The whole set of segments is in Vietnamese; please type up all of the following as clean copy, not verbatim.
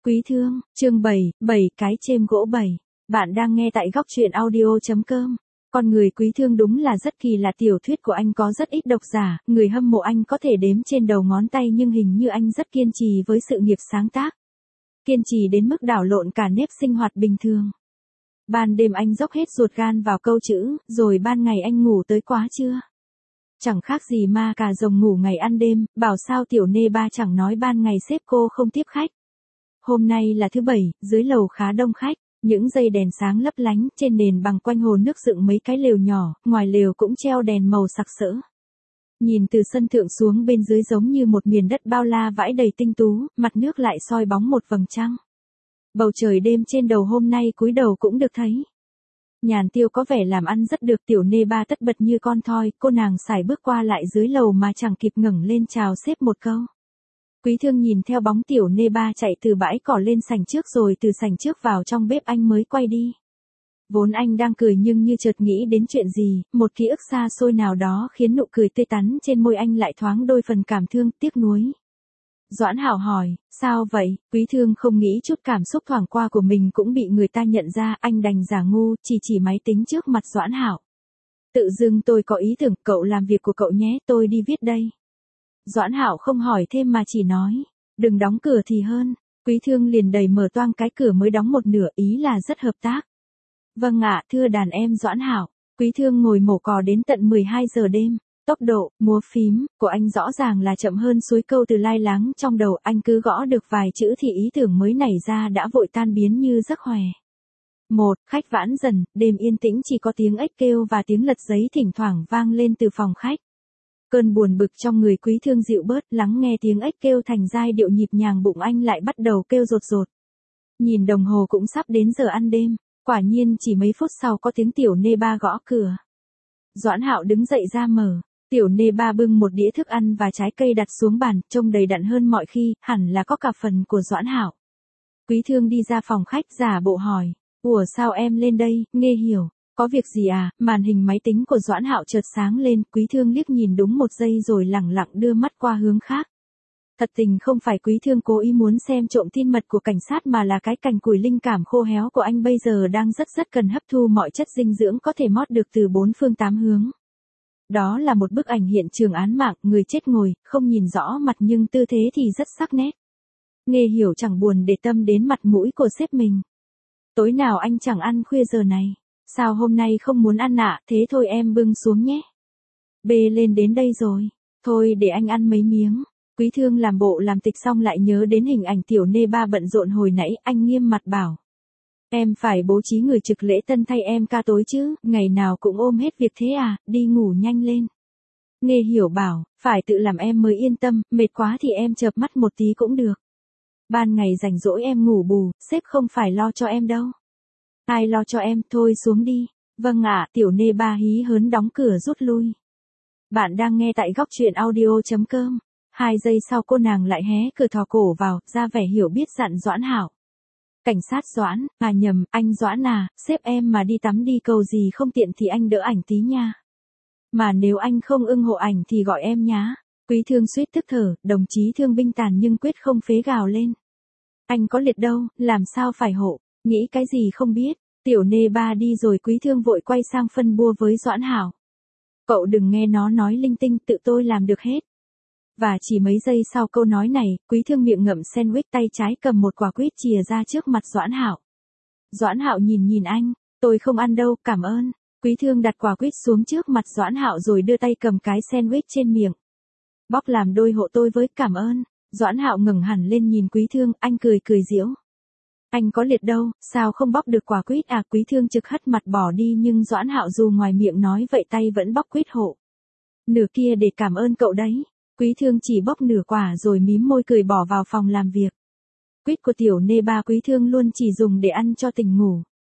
Quý thương, chương 7, 7 cái chêm gỗ 7. Bạn đang nghe tại góc truyện audio.com. Con người Quý Thương đúng là rất kỳ lạ, tiểu thuyết của anh có rất ít độc giả, người hâm mộ anh có thể đếm trên đầu ngón tay, nhưng hình như anh rất kiên trì với sự nghiệp sáng tác. Kiên trì đến mức đảo lộn cả nếp sinh hoạt bình thường. Ban đêm anh dốc hết ruột gan vào câu chữ, rồi ban ngày anh ngủ tới quá trưa. Chẳng khác gì ma cà rồng ngủ ngày ăn đêm, bảo sao tiểu nê ba chẳng nói ban ngày sếp cô không tiếp khách. Hôm nay là thứ bảy, dưới lầu khá đông khách, những dây đèn sáng lấp lánh, trên nền bằng quanh hồ nước dựng mấy cái lều nhỏ, ngoài lều cũng treo đèn màu sặc sỡ. Nhìn từ sân thượng xuống bên dưới giống như một miền đất bao la vãi đầy tinh tú, mặt nước lại soi bóng một vầng trăng. Bầu trời đêm trên đầu hôm nay cúi đầu cũng được thấy. Nhàn Tiêu có vẻ làm ăn rất được, tiểu nê ba tất bật như con thoi, cô nàng sải bước qua lại dưới lầu mà chẳng kịp ngẩng lên chào sếp một câu. Quý Thương nhìn theo bóng tiểu nê ba chạy từ bãi cỏ lên sảnh trước, rồi từ sảnh trước vào trong bếp, anh mới quay đi. Vốn anh đang cười nhưng như chợt nghĩ đến chuyện gì, một ký ức xa xôi nào đó khiến nụ cười tươi tắn trên môi anh lại thoáng đôi phần cảm thương, tiếc nuối. Doãn Hảo hỏi, sao vậy? Quý Thương không nghĩ chút cảm xúc thoảng qua của mình cũng bị người ta nhận ra, anh đành giả ngu, chỉ máy tính trước mặt Doãn Hảo. Tự dưng tôi có ý tưởng, cậu làm việc của cậu nhé, tôi đi viết đây. Doãn Hảo không hỏi thêm mà chỉ nói, đừng đóng cửa thì hơn. Quý Thương liền đẩy mở toang cái cửa mới đóng một nửa, ý là rất hợp tác. Vâng ạ, thưa đàn em Doãn Hảo. Quý Thương ngồi mổ cò đến tận 12 giờ đêm. Tốc độ, múa phím, của anh rõ ràng là chậm hơn suối câu từ lai láng trong đầu, anh cứ gõ được vài chữ thì ý tưởng mới nảy ra đã vội tan biến như giấc hòe. Khách vãn dần, đêm yên tĩnh chỉ có tiếng ếch kêu và tiếng lật giấy thỉnh thoảng vang lên từ phòng khách. Cơn buồn bực trong người Quý Thương dịu bớt, lắng nghe tiếng ếch kêu thành giai điệu nhịp nhàng, bụng anh lại bắt đầu kêu rột rột. Nhìn đồng hồ cũng sắp đến giờ ăn đêm, quả nhiên chỉ mấy phút sau có tiếng tiểu nê ba gõ cửa. Doãn Hạo đứng dậy ra mở. Tiểu nê ba bưng một đĩa thức ăn và trái cây đặt xuống bàn, trông đầy đặn hơn mọi khi, hẳn là có cả phần của Doãn Hạo. Quý Thương đi ra phòng khách giả bộ hỏi, ủa sao em lên đây, Nghe Hiểu, có việc gì à? Màn hình máy tính của Doãn Hạo chợt sáng lên, Quý Thương liếc nhìn đúng một giây rồi lẳng lặng đưa mắt qua hướng khác. Thật tình không phải Quý Thương cố ý muốn xem trộm tin mật của cảnh sát, mà là cái cành củi linh cảm khô héo của anh bây giờ đang rất cần hấp thu mọi chất dinh dưỡng có thể mót được từ bốn phương tám hướng. Đó là một bức ảnh hiện trường án mạng, người chết ngồi, không nhìn rõ mặt nhưng tư thế thì rất sắc nét. Nghe Hiểu chẳng buồn để tâm đến mặt mũi của sếp mình. Tối nào anh chẳng ăn khuya giờ này? Sao hôm nay không muốn ăn ạ? Thế thôi em bưng xuống nhé. Bê lên đến đây rồi. Thôi để anh ăn mấy miếng. Quý Thương làm bộ làm tịch xong lại nhớ đến hình ảnh tiểu nê ba bận rộn hồi nãy, anh nghiêm mặt bảo. Em phải bố trí người trực lễ tân thay em ca tối chứ, ngày nào cũng ôm hết việc thế à, đi ngủ nhanh lên. Nghe Hiểu bảo, phải tự làm em mới yên tâm, mệt quá thì em chợp mắt một tí cũng được. Ban ngày rảnh rỗi em ngủ bù, sếp không phải lo cho em đâu. Ai lo cho em, thôi xuống đi. Vâng ạ, tiểu nê ba hí hớn đóng cửa rút lui. Bạn đang nghe tại góc truyện audio.com. 2 giây sau cô nàng lại hé cửa thò cổ vào, ra vẻ hiểu biết dặn Doãn Hảo. Cảnh sát Doãn, à nhầm, anh Doãn à, sếp em mà đi tắm đi cầu gì không tiện thì anh đỡ ảnh tí nha. Mà nếu anh không ưng hộ ảnh thì gọi em nhá. Quý Thương suýt tức thở, đồng chí thương binh tàn nhưng quyết không phế gào lên. Anh có liệt đâu, làm sao phải hộ, nghĩ cái gì không biết. Tiểu nê ba đi rồi Quý Thương vội quay sang phân bua với Doãn Hảo. Cậu đừng nghe nó nói linh tinh, tự tôi làm được hết. Và chỉ mấy giây sau câu nói này, Quý Thương miệng ngậm sandwich, tay trái cầm một quả quýt chìa ra trước mặt Doãn Hạo. Doãn Hạo nhìn anh, tôi không ăn đâu, cảm ơn. Quý Thương đặt quả quýt xuống trước mặt Doãn Hạo rồi đưa tay cầm cái sandwich trên miệng. Bóc làm đôi hộ tôi với, cảm ơn. Doãn Hạo ngẩng hẳn lên nhìn Quý Thương, anh cười giễu. Anh có liệt đâu, sao không bóc được quả quýt à? Quý Thương trực hất mặt bỏ đi, nhưng Doãn Hạo dù ngoài miệng nói vậy tay vẫn bóc quýt hộ. Nửa kia để cảm ơn cậu đấy. Quý Thương chỉ bóc nửa quả rồi mím môi cười bỏ vào phòng làm việc. Quýt của tiểu nê ba Quý Thương luôn chỉ dùng để ăn cho tỉnh ngủ.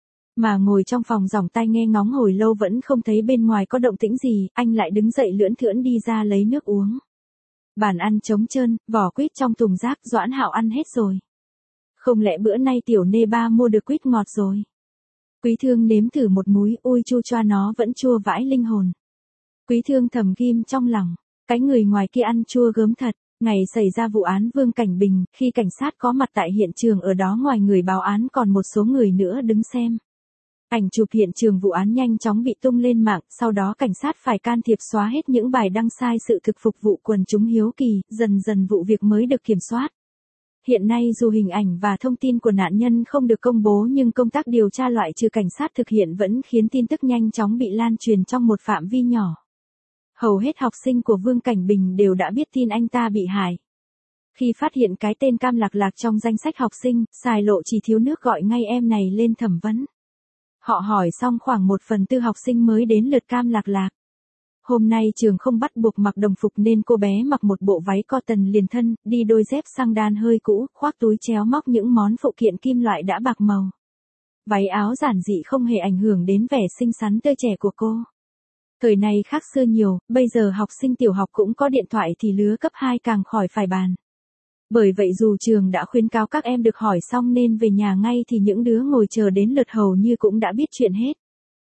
Mà ngồi trong phòng giỏng tai nghe ngóng hồi lâu vẫn không thấy bên ngoài có động tĩnh gì, anh lại đứng dậy lưỡn thưỡn đi ra lấy nước uống. Bàn ăn trống trơn, vỏ quýt trong thùng rác Doãn Hạo ăn hết rồi. Không lẽ bữa nay tiểu nê ba mua được quýt ngọt rồi? Quý Thương nếm thử một múi, ôi chua choa, nó vẫn chua vãi linh hồn. Quý Thương thầm ghim trong lòng. Cái người ngoài kia ăn chua gớm thật, Ngày xảy ra vụ án Vương Cảnh Bình, khi cảnh sát có mặt tại hiện trường ở đó ngoài người báo án còn một số người nữa đứng xem. Ảnh chụp hiện trường vụ án nhanh chóng bị tung lên mạng, sau đó cảnh sát phải can thiệp xóa hết những bài đăng sai sự thực phục vụ quần chúng hiếu kỳ, dần dần vụ việc mới được kiểm soát. Hiện nay dù hình ảnh và thông tin của nạn nhân không được công bố nhưng công tác điều tra loại trừ cảnh sát thực hiện vẫn khiến tin tức nhanh chóng bị lan truyền trong một phạm vi nhỏ. Hầu hết học sinh của Vương Cảnh Bình đều đã biết tin anh ta bị hại. Khi phát hiện cái tên Cam Lạc Lạc trong danh sách học sinh, Sài Lộ chỉ thiếu nước gọi ngay em này lên thẩm vấn. Họ hỏi xong khoảng 1/4 học sinh mới đến lượt Cam Lạc Lạc. Hôm nay trường không bắt buộc mặc đồng phục nên cô bé mặc một bộ váy cotton liền thân, đi đôi dép xăng đan hơi cũ, khoác túi chéo móc những món phụ kiện kim loại đã bạc màu. Váy áo giản dị không hề ảnh hưởng đến vẻ xinh xắn tươi trẻ của cô. Thời này khác xưa nhiều, bây giờ học sinh tiểu học cũng có điện thoại thì lứa cấp 2 càng khỏi phải bàn. Bởi vậy dù trường đã khuyến cáo các em được hỏi xong nên về nhà ngay thì những đứa ngồi chờ đến lượt hầu như cũng đã biết chuyện hết.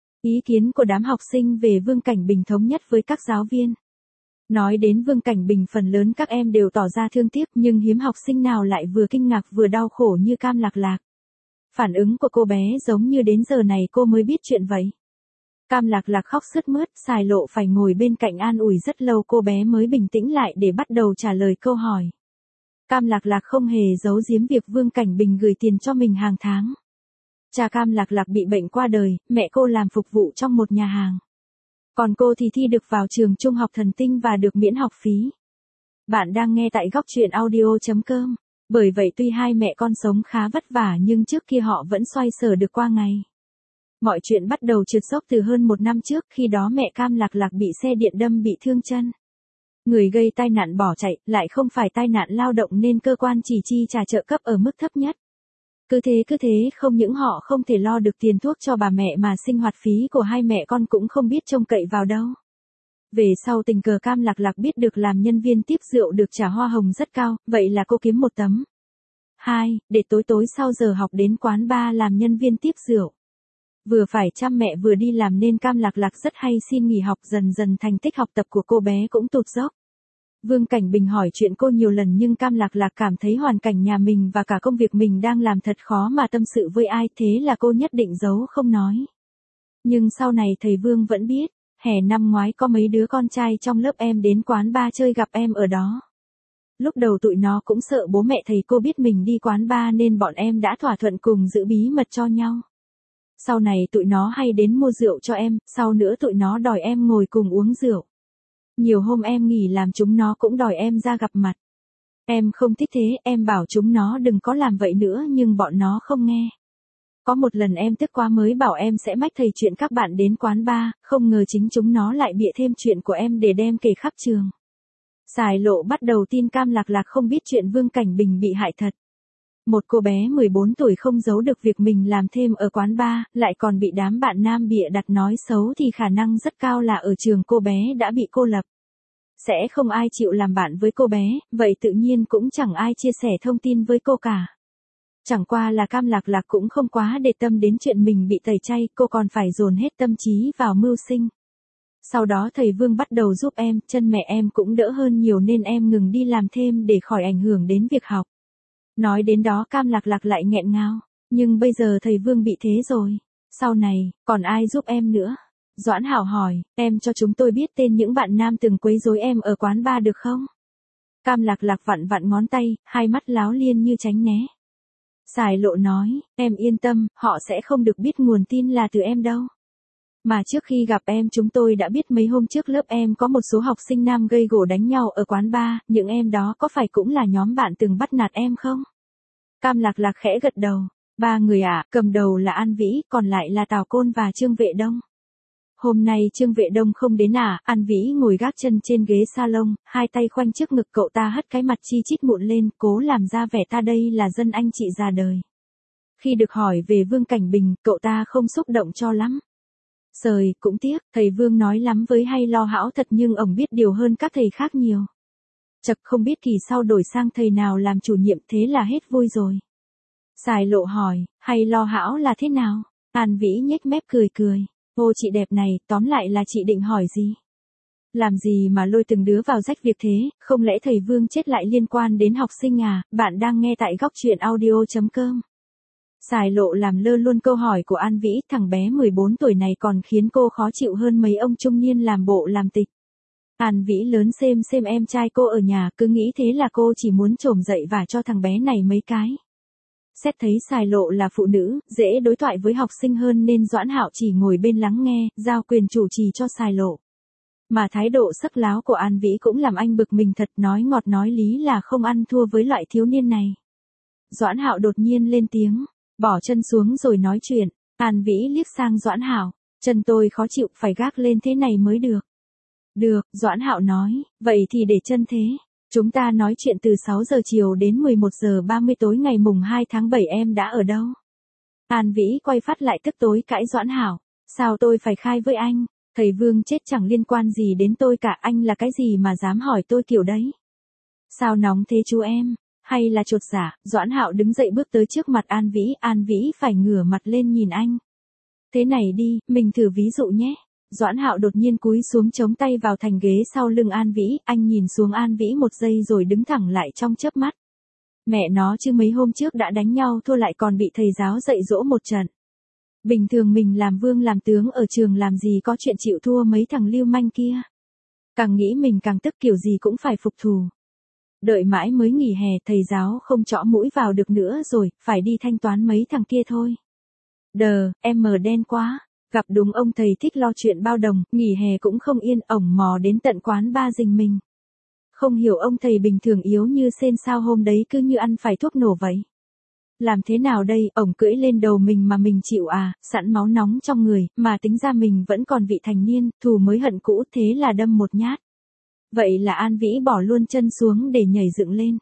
Ý kiến của đám học sinh về Vương Cảnh Bình thống nhất với các giáo viên. Nói đến Vương Cảnh Bình phần lớn các em đều tỏ ra thương tiếc nhưng hiếm học sinh nào lại vừa kinh ngạc vừa đau khổ như Cam Lạc Lạc. Phản ứng của cô bé giống như đến giờ này cô mới biết chuyện vậy. Cam Lạc Lạc khóc sướt mướt, Sài Lộ phải ngồi bên cạnh an ủi rất lâu cô bé mới bình tĩnh lại để bắt đầu trả lời câu hỏi. Cam Lạc Lạc không hề giấu giếm việc Vương Cảnh Bình gửi tiền cho mình hàng tháng. Cha Cam Lạc Lạc bị bệnh qua đời, mẹ cô làm phục vụ trong một nhà hàng. Còn cô thì thi được vào trường trung học Thần Tinh và được miễn học phí. Bạn đang nghe tại góc truyện audio.com. Bởi vậy tuy hai mẹ con sống khá vất vả nhưng trước kia họ vẫn xoay sở được qua ngày. Mọi chuyện bắt đầu trượt dốc từ hơn 1 năm trước, khi đó mẹ Cam Lạc Lạc bị xe điện đâm bị thương chân. Người gây tai nạn bỏ chạy, lại không phải tai nạn lao động nên cơ quan chỉ chi trả trợ cấp ở mức thấp nhất. Cứ thế không những họ không thể lo được tiền thuốc cho bà mẹ mà sinh hoạt phí của hai mẹ con cũng không biết trông cậy vào đâu. Về sau tình cờ Cam Lạc Lạc biết được làm nhân viên tiếp rượu được trả hoa hồng rất cao, vậy là cô kiếm một tấm. 2, để tối sau giờ học đến quán bar làm nhân viên tiếp rượu. Vừa phải chăm mẹ vừa đi làm nên Cam Lạc Lạc rất hay xin nghỉ học, dần dần thành tích học tập của cô bé cũng tụt dốc. Vương Cảnh Bình hỏi chuyện cô nhiều lần nhưng Cam Lạc Lạc cảm thấy hoàn cảnh nhà mình và cả công việc mình đang làm thật khó mà tâm sự với ai, thế là cô nhất định giấu không nói. Nhưng sau này thầy Vương vẫn biết, hè năm ngoái có mấy đứa con trai trong lớp em đến quán bar chơi gặp em ở đó. Lúc đầu tụi nó cũng sợ bố mẹ thầy cô biết mình đi quán bar nên bọn em đã thỏa thuận cùng giữ bí mật cho nhau. Sau này tụi nó hay đến mua rượu cho em, sau nữa tụi nó đòi em ngồi cùng uống rượu. Nhiều hôm em nghỉ làm chúng nó cũng đòi em ra gặp mặt. Em không thích thế, em bảo chúng nó đừng có làm vậy nữa nhưng bọn nó không nghe. Có một lần em tức quá mới bảo em sẽ mách thầy chuyện các bạn đến quán bar, không ngờ chính chúng nó lại bịa thêm chuyện của em để đem kể khắp trường. Sài Lộ bắt đầu tin Cam Lạc Lạc không biết chuyện Vương Cảnh Bình bị hại thật. Một cô bé 14 tuổi không giấu được việc mình làm thêm ở quán bar, lại còn bị đám bạn nam bịa đặt nói xấu thì khả năng rất cao là ở trường cô bé đã bị cô lập. Sẽ không ai chịu làm bạn với cô bé, vậy tự nhiên cũng chẳng ai chia sẻ thông tin với cô cả. Chẳng qua là Cam Lạc Lạc cũng không quá để tâm đến chuyện mình bị tẩy chay, cô còn phải dồn hết tâm trí vào mưu sinh. Sau đó thầy Vương bắt đầu giúp em, chân mẹ em cũng đỡ hơn nhiều nên em ngừng đi làm thêm để khỏi ảnh hưởng đến việc học. Nói đến đó Cam Lạc Lạc lại nghẹn ngào, nhưng bây giờ thầy Vương bị thế rồi, sau này, còn ai giúp em nữa? Doãn Hảo hỏi, em cho chúng tôi biết tên những bạn nam từng quấy rối em ở quán bar được không? Cam Lạc Lạc vặn vặn ngón tay, hai mắt láo liên như tránh né. Sài Lộ nói, em yên tâm, họ sẽ không được biết nguồn tin là từ em đâu. Mà trước khi gặp em chúng tôi đã biết mấy hôm trước lớp em có một số học sinh nam gây gổ đánh nhau ở quán bar, những em đó có phải cũng là nhóm bạn từng bắt nạt em không? Cam Lạc Lạc khẽ gật đầu, 3 người ạ, cầm đầu là An Vĩ, còn lại là Tào Côn và Trương Vệ Đông. Hôm nay Trương Vệ Đông không đến à? An Vĩ ngồi gác chân trên ghế salon, hai tay khoanh trước ngực, cậu ta hất cái mặt chi chít mụn lên, cố làm ra vẻ ta đây là dân anh chị già đời. Khi được hỏi về Vương Cảnh Bình, cậu ta không xúc động cho lắm. Sời, cũng tiếc, thầy Vương nói lắm với hay lo hão thật nhưng ổng biết điều hơn các thầy khác nhiều. Chật không biết kỳ sau đổi sang thầy nào làm chủ nhiệm thế là hết vui rồi. Sài Lộ hỏi, hay lo hão là thế nào? An Vĩ nhếch mép cười cười. Ô chị đẹp này, tóm lại là chị định hỏi gì? Làm gì mà lôi từng đứa vào rách việc thế, không lẽ thầy Vương chết lại liên quan đến học sinh à? Bạn đang nghe tại góc truyện audio.com. Xài Lộ làm lơ luôn câu hỏi của An Vĩ, thằng bé 14 tuổi này còn khiến cô khó chịu hơn mấy ông trung niên làm bộ làm tịch. An Vĩ lớn xem em trai cô ở nhà, cứ nghĩ thế là cô chỉ muốn trồm dậy và cho thằng bé này mấy cái. Xét thấy Xài Lộ là phụ nữ, dễ đối thoại với học sinh hơn nên Doãn Hạo chỉ ngồi bên lắng nghe, giao quyền chủ trì cho Xài Lộ. Mà thái độ sắc láo của An Vĩ cũng làm anh bực mình thật, nói ngọt nói lý là không ăn thua với loại thiếu niên này. Doãn Hạo đột nhiên lên tiếng, bỏ chân xuống rồi nói chuyện. An Vĩ liếc sang Doãn Hạo, chân tôi khó chịu, phải gác lên thế này mới được. Được, Doãn Hạo nói, vậy thì để chân thế. Chúng ta nói chuyện từ 6 giờ chiều đến 11 giờ 30 tối ngày mùng 2 tháng 7 em đã ở đâu? An Vĩ quay phát lại tức tối cãi Doãn Hạo, sao tôi phải khai với anh? Thầy Vương chết chẳng liên quan gì đến tôi cả, anh là cái gì mà dám hỏi tôi kiểu đấy? Sao nóng thế chú em? Hay là chột dạ? Doãn Hạo đứng dậy bước tới trước mặt An Vĩ phải ngửa mặt lên nhìn anh. Thế này đi, mình thử ví dụ nhé. Doãn Hạo đột nhiên cúi xuống chống tay vào thành ghế sau lưng An Vĩ, anh nhìn xuống An Vĩ một giây rồi đứng thẳng lại trong chớp mắt. Mẹ nó chứ mấy hôm trước đã đánh nhau thua lại còn bị thầy giáo dạy dỗ một trận. Bình thường mình làm vương làm tướng ở trường làm gì có chuyện chịu thua mấy thằng lưu manh kia. Càng nghĩ mình càng tức, kiểu gì cũng phải phục thù. Đợi mãi mới nghỉ hè, thầy giáo không chõ mũi vào được nữa rồi, phải đi thanh toán mấy thằng kia thôi. Em mờ đen quá. Gặp đúng ông thầy thích lo chuyện bao đồng, nghỉ hè cũng không yên, ổng mò đến tận quán ba rình mình. Không hiểu ông thầy bình thường yếu như sên sao hôm đấy cứ như ăn phải thuốc nổ vậy. Làm thế nào đây, ổng cưỡi lên đầu mình mà mình chịu à, sẵn máu nóng trong người, mà tính ra mình vẫn còn vị thành niên, thù mới hận cũ, thế là đâm một nhát. Vậy là An Vĩ bỏ luôn chân xuống để nhảy dựng lên.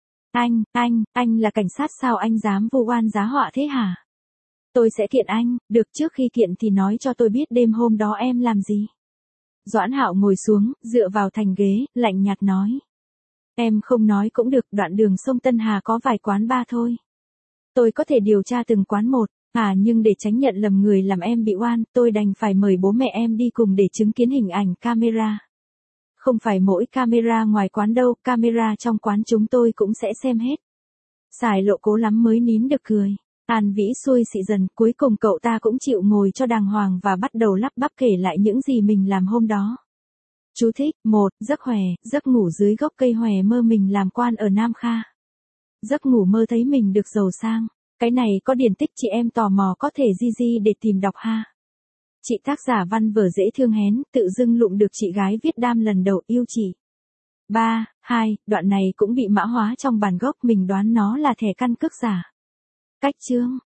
Anh là cảnh sát sao anh dám vu oan giá họa thế hả? Tôi sẽ kiện anh, được, trước khi kiện thì nói cho tôi biết đêm hôm đó em làm gì. Doãn Hạo ngồi xuống, dựa vào thành ghế, lạnh nhạt nói. Em không nói cũng được, đoạn đường sông Tân Hà có vài quán bar thôi. Tôi có thể điều tra từng quán một, nhưng để tránh nhận lầm người làm em bị oan, tôi đành phải mời bố mẹ em đi cùng để chứng kiến hình ảnh camera. Không phải mỗi camera ngoài quán đâu, camera trong quán chúng tôi cũng sẽ xem hết. Xài Lộ cố lắm mới nín được cười. An Vĩ xui xị dần, cuối cùng cậu ta cũng chịu ngồi cho đàng hoàng và bắt đầu lắp bắp kể lại những gì mình làm hôm đó. Chú thích: 1. Giấc hòe, giấc ngủ dưới gốc cây hòe mơ mình làm quan ở Nam Kha. Giấc ngủ mơ thấy mình được giàu sang. Cái này có điển tích, chị em tò mò có thể di để tìm đọc ha. Chị tác giả văn vở dễ thương hén, tự dưng lụm được chị gái viết đam lần đầu, yêu chị. 3. Đoạn này cũng bị mã hóa trong bản gốc, mình đoán nó là thẻ căn cước giả. Cách chương